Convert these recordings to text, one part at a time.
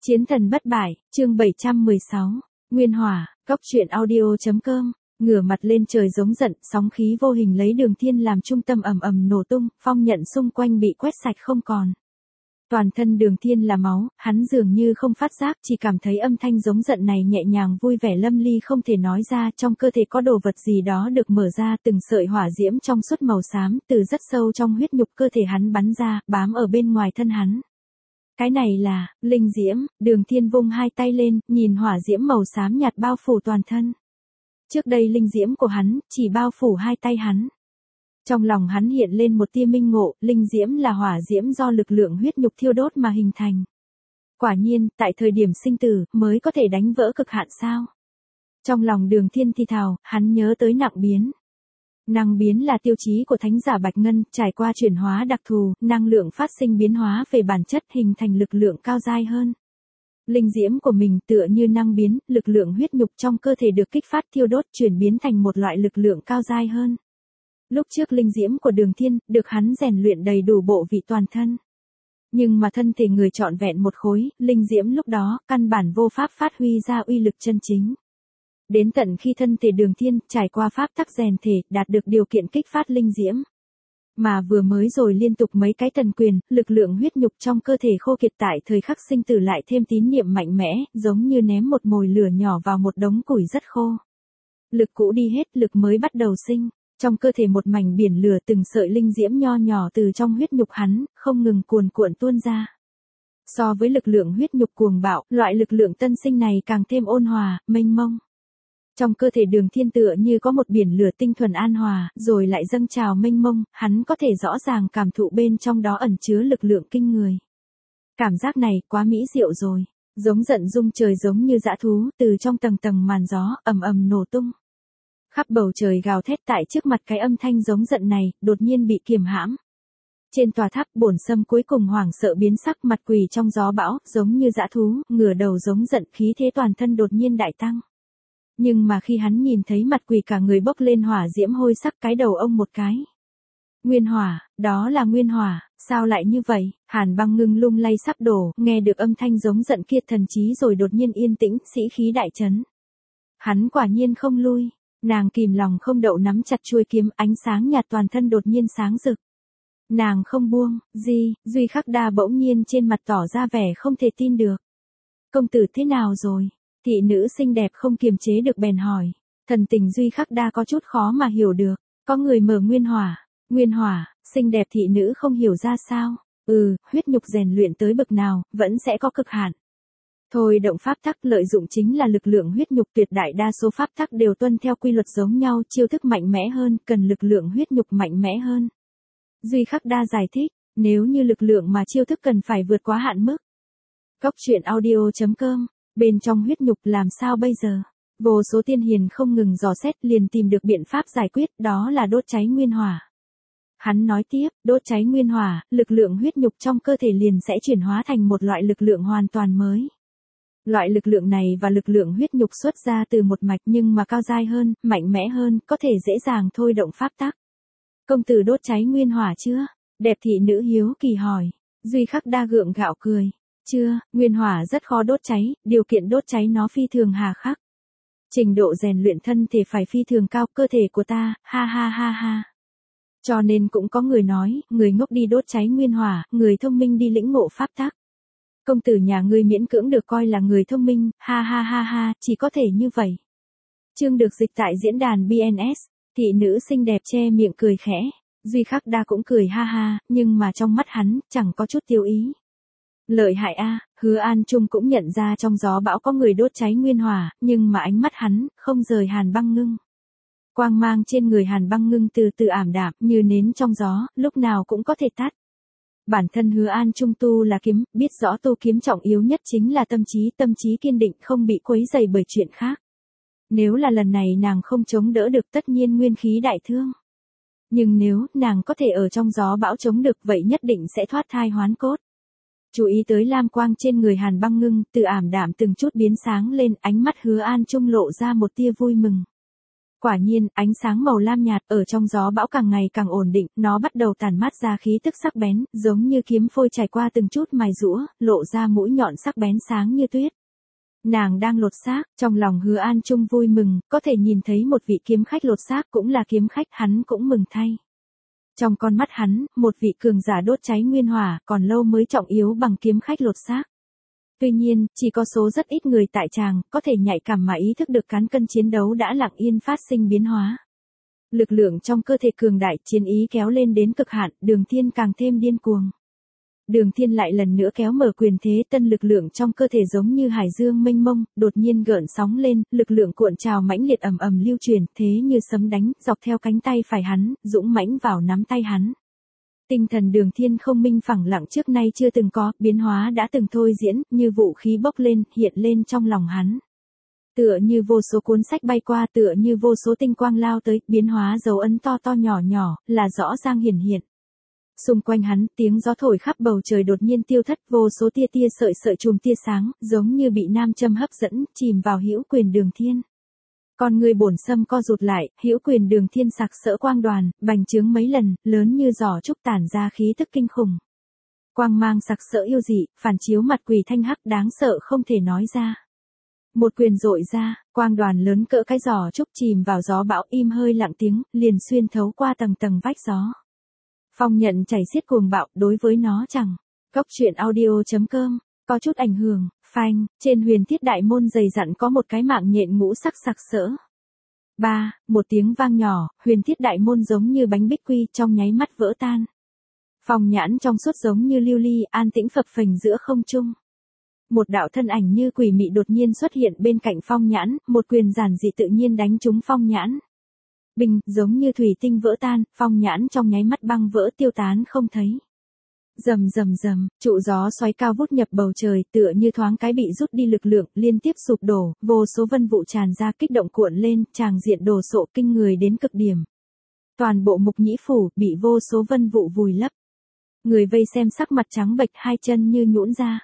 Chiến thần bất bại, chương 716, Nguyên Hỏa, Cóc truyện audio.com, ngửa mặt lên trời giống giận, sóng khí vô hình lấy Đường Thiên làm trung tâm ầm ầm nổ tung, phong nhận xung quanh bị quét sạch không còn. Toàn thân Đường Thiên là máu, hắn dường như không phát giác, chỉ cảm thấy âm thanh giống giận này nhẹ nhàng vui vẻ lâm ly không thể nói ra, trong cơ thể có đồ vật gì đó được mở ra, từng sợi hỏa diễm trong suốt màu xám, từ rất sâu trong huyết nhục cơ thể hắn bắn ra, bám ở bên ngoài thân hắn. Cái này là, linh diễm, Đường Thiên vung hai tay lên, nhìn hỏa diễm màu xám nhạt bao phủ toàn thân. Trước đây linh diễm của hắn, chỉ bao phủ hai tay hắn. Trong lòng hắn hiện lên một tia minh ngộ, linh diễm là hỏa diễm do lực lượng huyết nhục thiêu đốt mà hình thành. Quả nhiên, tại thời điểm sinh tử, mới có thể đánh vỡ cực hạn sao. Trong lòng Đường Thiên thì thào, hắn nhớ tới nặng biến. Năng biến là tiêu chí của thánh giả Bạch Ngân, trải qua chuyển hóa đặc thù, năng lượng phát sinh biến hóa về bản chất hình thành lực lượng cao dai hơn. Linh diễm của mình tựa như năng biến, lực lượng huyết nhục trong cơ thể được kích phát thiêu đốt chuyển biến thành một loại lực lượng cao dai hơn. Lúc trước linh diễm của Đường Thiên, được hắn rèn luyện đầy đủ bộ vị toàn thân. Nhưng mà thân thể người trọn vẹn một khối, linh diễm lúc đó, căn bản vô pháp phát huy ra uy lực chân chính. Đến tận khi thân thể Đường Thiên trải qua pháp tắc rèn thể, đạt được điều kiện kích phát linh diễm. Mà vừa mới rồi liên tục mấy cái tần quyền, lực lượng huyết nhục trong cơ thể khô kiệt tại thời khắc sinh tử lại thêm tín niệm mạnh mẽ, giống như ném một mồi lửa nhỏ vào một đống củi rất khô. Lực cũ đi hết, lực mới bắt đầu sinh. Trong cơ thể một mảnh biển lửa, từng sợi linh diễm nho nhỏ từ trong huyết nhục hắn, không ngừng cuồn cuộn tuôn ra. So với lực lượng huyết nhục cuồng bạo, loại lực lượng tân sinh này càng thêm ôn hòa, mênh mông. Trong cơ thể Đường Thiên tựa như có một biển lửa tinh thuần an hòa, rồi lại dâng trào mênh mông, hắn có thể rõ ràng cảm thụ bên trong đó ẩn chứa lực lượng kinh người. Cảm giác này quá mỹ diệu rồi, giống giận rung trời giống như dã thú, từ trong tầng tầng màn gió, ầm ầm nổ tung. Khắp bầu trời gào thét tại trước mặt cái âm thanh giống giận này, đột nhiên bị kiềm hãm. Trên tòa tháp bổn sâm cuối cùng hoảng sợ biến sắc, mặt quỳ trong gió bão, giống như dã thú, ngửa đầu giống giận, khí thế toàn thân đột nhiên đại tăng. Nhưng mà khi hắn nhìn thấy mặt quỳ cả người bốc lên hỏa diễm hôi sắc, cái đầu ông một cái. Nguyên hỏa, đó là nguyên hỏa, sao lại như vậy? Hàn Băng Ngưng lung lay sắp đổ, nghe được âm thanh giống giận kia thần trí rồi đột nhiên yên tĩnh, sĩ khí đại chấn. Hắn quả nhiên không lui. Nàng kìm lòng không đậu nắm chặt chuôi kiếm, ánh sáng nhạt toàn thân đột nhiên sáng rực. Nàng không buông, Duy Khắc Đa bỗng nhiên trên mặt tỏ ra vẻ không thể tin được. Công tử thế nào rồi? Thị nữ xinh đẹp không kiềm chế được bèn hỏi. Thần tình Duy Khắc Đa có chút khó mà hiểu được. Có người mở nguyên hỏa, xinh đẹp thị nữ không hiểu ra sao. Huyết nhục rèn luyện tới bậc nào, vẫn sẽ có cực hạn. Thôi động pháp tắc lợi dụng chính là lực lượng huyết nhục, tuyệt đại đa số pháp tắc đều tuân theo quy luật giống nhau, chiêu thức mạnh mẽ hơn, cần lực lượng huyết nhục mạnh mẽ hơn. Duy Khắc Đa giải thích, nếu như lực lượng mà chiêu thức cần phải vượt quá hạn mức. Cóc truyện audio.com, bên trong huyết nhục làm sao bây giờ? Vô số tiên hiền không ngừng dò xét liền tìm được biện pháp giải quyết, đó là đốt cháy nguyên hỏa. Hắn nói tiếp, đốt cháy nguyên hỏa, lực lượng huyết nhục trong cơ thể liền sẽ chuyển hóa thành một loại lực lượng hoàn toàn mới. Loại lực lượng này và lực lượng huyết nhục xuất ra từ một mạch nhưng mà cao dai hơn, mạnh mẽ hơn, có thể dễ dàng thôi động pháp tắc. Công tử đốt cháy nguyên hỏa chưa? Đẹp thị nữ hiếu kỳ hỏi. Duy Khắc Đa gượng gạo cười. Chưa, nguyên hỏa rất khó đốt cháy, điều kiện đốt cháy nó phi thường hà khắc. Trình độ rèn luyện thân thể phải phi thường cao, cơ thể của ta, ha ha ha ha. Cho nên cũng có người nói, người ngốc đi đốt cháy nguyên hỏa, người thông minh đi lĩnh ngộ pháp tắc. Công tử nhà ngươi miễn cưỡng được coi là người thông minh, ha ha ha ha, chỉ có thể như vậy. Chương được dịch tại diễn đàn BNS, thị nữ xinh đẹp che miệng cười khẽ. Duy Khắc Đa cũng cười ha ha, nhưng mà trong mắt hắn, chẳng có chút tiêu ý. Lợi hại a, Hứa An Trung cũng nhận ra trong gió bão có người đốt cháy nguyên hỏa, nhưng mà ánh mắt hắn, không rời Hàn Băng Ngưng. Quang mang trên người Hàn Băng Ngưng từ từ ảm đạm, như nến trong gió, lúc nào cũng có thể tắt. Bản thân Hứa An Trung tu là kiếm, biết rõ tu kiếm trọng yếu nhất chính là tâm trí kiên định không bị quấy rầy bởi chuyện khác. Nếu là lần này nàng không chống đỡ được tất nhiên nguyên khí đại thương. Nhưng nếu nàng có thể ở trong gió bão chống được vậy nhất định sẽ thoát thai hoán cốt. Chú ý tới lam quang trên người Hàn Băng Ngưng, từ ảm đạm từng chút biến sáng lên, ánh mắt Hứa An Trung lộ ra một tia vui mừng. Quả nhiên, ánh sáng màu lam nhạt ở trong gió bão càng ngày càng ổn định, nó bắt đầu tản mát ra khí tức sắc bén, giống như kiếm phôi trải qua từng chút mài rũa, lộ ra mũi nhọn sắc bén sáng như tuyết. Nàng đang lột xác, trong lòng Hứa An Trung vui mừng, có thể nhìn thấy một vị kiếm khách lột xác cũng là kiếm khách, hắn cũng mừng thay. Trong con mắt hắn, một vị cường giả đốt cháy nguyên hỏa, còn lâu mới trọng yếu bằng kiếm khách lột xác. Tuy nhiên, chỉ có số rất ít người tại tràng, có thể nhạy cảm mà ý thức được cán cân chiến đấu đã lặng yên phát sinh biến hóa. Lực lượng trong cơ thể cường đại, chiến ý kéo lên đến cực hạn, Đường Thiên càng thêm điên cuồng. Đường Thiên lại lần nữa kéo mở quyền thế, tân lực lượng trong cơ thể giống như hải dương mênh mông, đột nhiên gợn sóng lên, lực lượng cuộn trào mãnh liệt ầm ầm lưu truyền, thế như sấm đánh, dọc theo cánh tay phải hắn, dũng mãnh vào nắm tay hắn. Tinh thần Đường Thiên không minh phẳng lặng trước nay chưa từng có, biến hóa đã từng thôi diễn, như vũ khí bốc lên, hiện lên trong lòng hắn. Tựa như vô số cuốn sách bay qua, tựa như vô số tinh quang lao tới, biến hóa dấu ấn to to nhỏ nhỏ, là rõ ràng hiển hiện. Xung quanh hắn, tiếng gió thổi khắp bầu trời đột nhiên tiêu thất, vô số tia tia sợi sợi chùm tia sáng, giống như bị nam châm hấp dẫn, chìm vào hữu quyền Đường Thiên. Con người bổn sâm co rụt lại, hữu quyền Đường Thiên sặc sỡ quang đoàn, bành trướng mấy lần, lớn như giỏ trúc tản ra khí tức kinh khủng. Quang mang sặc sỡ yêu dị, phản chiếu mặt quỷ thanh hắc đáng sợ không thể nói ra. Một quyền dội ra, quang đoàn lớn cỡ cái giỏ trúc chìm vào gió bão, im hơi lặng tiếng, liền xuyên thấu qua tầng tầng vách gió. Phong nhận chảy xiết cuồng bạo, đối với nó chẳng. Cốc truyện audio.com, có chút ảnh hưởng, phanh, trên huyền thiết đại môn dày dặn có một cái mạng nhện ngũ sắc sặc sỡ. Một tiếng vang nhỏ, huyền thiết đại môn giống như bánh bích quy trong nháy mắt vỡ tan. Phong nhãn trong suốt giống như lưu ly, an tĩnh phập phình giữa không trung. Một đạo thân ảnh như quỷ mị đột nhiên xuất hiện bên cạnh phong nhãn, một quyền giản dị tự nhiên đánh trúng phong nhãn. Bình, giống như thủy tinh vỡ tan, phong nhãn trong nháy mắt băng vỡ tiêu tán không thấy. Rầm rầm rầm, trụ gió xoáy cao vút nhập bầu trời, tựa như thoáng cái bị rút đi lực lượng, liên tiếp sụp đổ, vô số vân vụ tràn ra kích động cuộn lên, tràng diện đồ sộ kinh người đến cực điểm. Toàn bộ Mục Nhĩ phủ bị vô số vân vụ vùi lấp. Người vây xem sắc mặt trắng bệch, hai chân như nhũn ra.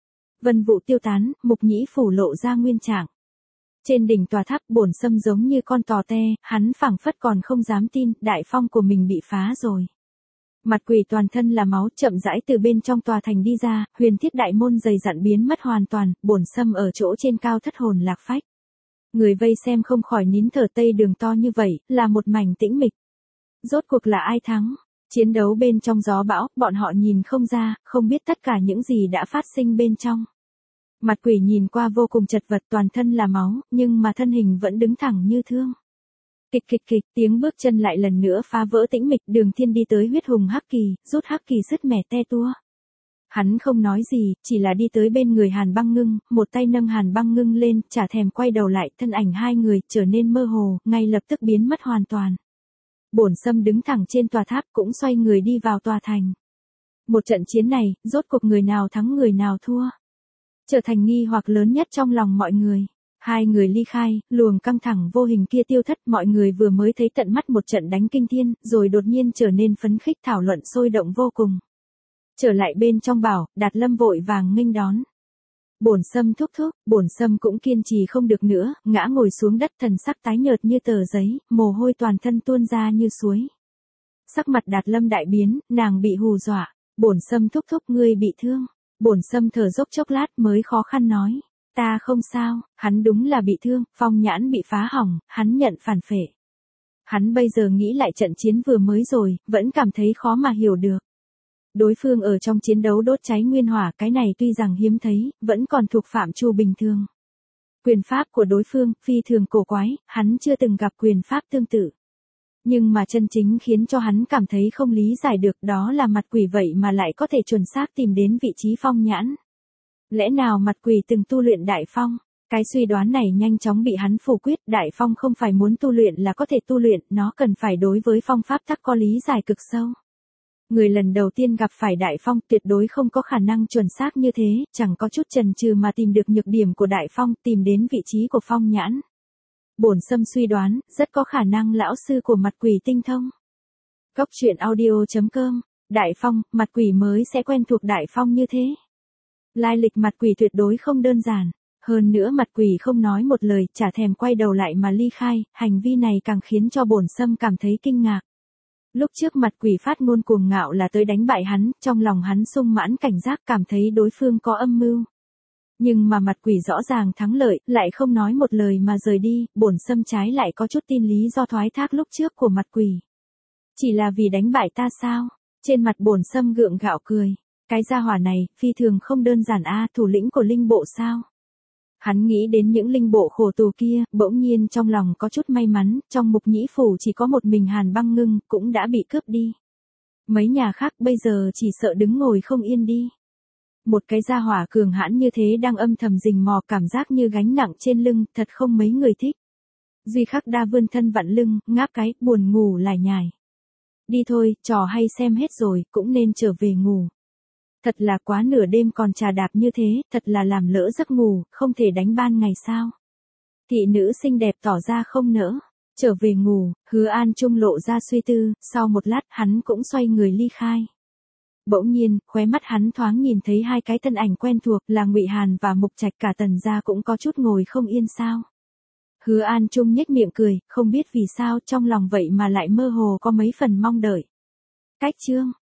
Vân vụ tiêu tán, Mục Nhĩ phủ lộ ra nguyên trạng. Trên đỉnh tòa tháp bổn sâm giống như con tò te, hắn phảng phất còn không dám tin, đại phong của mình bị phá rồi. Mặt quỷ toàn thân là máu chậm rãi từ bên trong tòa thành đi ra, huyền thiết đại môn dày dặn biến mất hoàn toàn, bổn sâm ở chỗ trên cao thất hồn lạc phách. Người vây xem không khỏi nín thở, tây đường to như vậy, là một mảnh tĩnh mịch. Rốt cuộc là ai thắng? Chiến đấu bên trong gió bão, bọn họ nhìn không ra, không biết tất cả những gì đã phát sinh bên trong. Mặt quỷ nhìn qua vô cùng chật vật, toàn thân là máu, nhưng mà thân hình vẫn đứng thẳng như thương. Kịch kịch kịch, tiếng bước chân lại lần nữa phá vỡ tĩnh mịch, Đường Thiên đi tới huyết hùng hắc kỳ, rút hắc kỳ sứt mẻ te tua. Hắn không nói gì, chỉ là đi tới bên người Hàn Băng Ngưng, một tay nâng Hàn Băng Ngưng lên, chả thèm quay đầu lại, thân ảnh hai người trở nên mơ hồ, ngay lập tức biến mất hoàn toàn. Bổn sâm đứng thẳng trên tòa tháp cũng xoay người đi vào tòa thành. Một trận chiến này, rốt cuộc người nào thắng người nào thua? Trở thành nghi hoặc lớn nhất trong lòng mọi người. Hai người ly khai, luồng căng thẳng vô hình kia tiêu thất, mọi người vừa mới thấy tận mắt một trận đánh kinh thiên, rồi đột nhiên trở nên phấn khích thảo luận sôi động vô cùng. Trở lại bên trong bảo, Đạt Lâm vội vàng nghênh đón. Bổn sâm thúc thúc, bổn sâm cũng kiên trì không được nữa, ngã ngồi xuống đất, thần sắc tái nhợt như tờ giấy, mồ hôi toàn thân tuôn ra như suối. Sắc mặt Đạt Lâm đại biến, nàng bị hù dọa. Bổn sâm thúc thúc, ngươi bị thương. Bổn sâm thở dốc chốc lát mới khó khăn nói. Ta không sao, hắn đúng là bị thương, phong nhãn bị phá hỏng, hắn nhận phản phệ. Hắn bây giờ nghĩ lại trận chiến vừa mới rồi, vẫn cảm thấy khó mà hiểu được. Đối phương ở trong chiến đấu đốt cháy nguyên hỏa, cái này tuy rằng hiếm thấy, vẫn còn thuộc phạm trù bình thường. Quyền pháp của đối phương, phi thường cổ quái, hắn chưa từng gặp quyền pháp tương tự. Nhưng mà chân chính khiến cho hắn cảm thấy không lý giải được, đó là mặt quỷ vậy mà lại có thể chuẩn xác tìm đến vị trí phong nhãn. Lẽ nào mặt quỷ từng tu luyện đại phong? Cái suy đoán này nhanh chóng bị hắn phủ quyết, đại phong không phải muốn tu luyện là có thể tu luyện, nó cần phải đối với phong pháp tắc có lý giải cực sâu. Người lần đầu tiên gặp phải đại phong tuyệt đối không có khả năng chuẩn xác như thế, chẳng có chút chần chừ mà tìm được nhược điểm của đại phong, tìm đến vị trí của phong nhãn. Bổn sâm suy đoán, rất có khả năng lão sư của mặt quỷ tinh thông. Cốc truyện audio.com, đại phong, mặt quỷ mới sẽ quen thuộc đại phong như thế. Lai lịch mặt quỷ tuyệt đối không đơn giản. Hơn nữa mặt quỷ không nói một lời, chả thèm quay đầu lại mà ly khai, hành vi này càng khiến cho Bổn Sâm cảm thấy kinh ngạc. Lúc trước mặt quỷ phát ngôn cuồng ngạo là tới đánh bại hắn, trong lòng hắn sung mãn cảnh giác cảm thấy đối phương có âm mưu. Nhưng mà mặt quỷ rõ ràng thắng lợi, lại không nói một lời mà rời đi, Bổn Sâm trái lại có chút tin lý do thoái thác lúc trước của mặt quỷ. Chỉ là vì đánh bại ta sao? Trên mặt Bổn Sâm gượng gạo cười. Cái gia hỏa này, phi thường không đơn giản thủ lĩnh của linh bộ sao? Hắn nghĩ đến những linh bộ khổ tù kia, bỗng nhiên trong lòng có chút may mắn, trong Mục Nhĩ phủ chỉ có một mình Hàn Băng Ngưng, cũng đã bị cướp đi. Mấy nhà khác bây giờ chỉ sợ đứng ngồi không yên đi. Một cái gia hỏa cường hãn như thế đang âm thầm rình mò, cảm giác như gánh nặng trên lưng, thật không mấy người thích. Duy Khắc Đa vươn thân vặn lưng, ngáp cái, buồn ngủ lải nhải. Đi thôi, trò hay xem hết rồi, cũng nên trở về ngủ. Thật là quá nửa đêm còn trà đạp như thế, thật là làm lỡ giấc ngủ, không thể đánh ban ngày sao. Thị nữ xinh đẹp tỏ ra không nỡ. Trở về ngủ, Hứa An Trung lộ ra suy tư, sau một lát hắn cũng xoay người ly khai. Bỗng nhiên, khóe mắt hắn thoáng nhìn thấy hai cái thân ảnh quen thuộc là Ngụy Hàn và Mục Trạch, cả Tần gia cũng có chút ngồi không yên sao. Hứa An Trung nhếch miệng cười, không biết vì sao trong lòng vậy mà lại mơ hồ có mấy phần mong đợi. Cách chương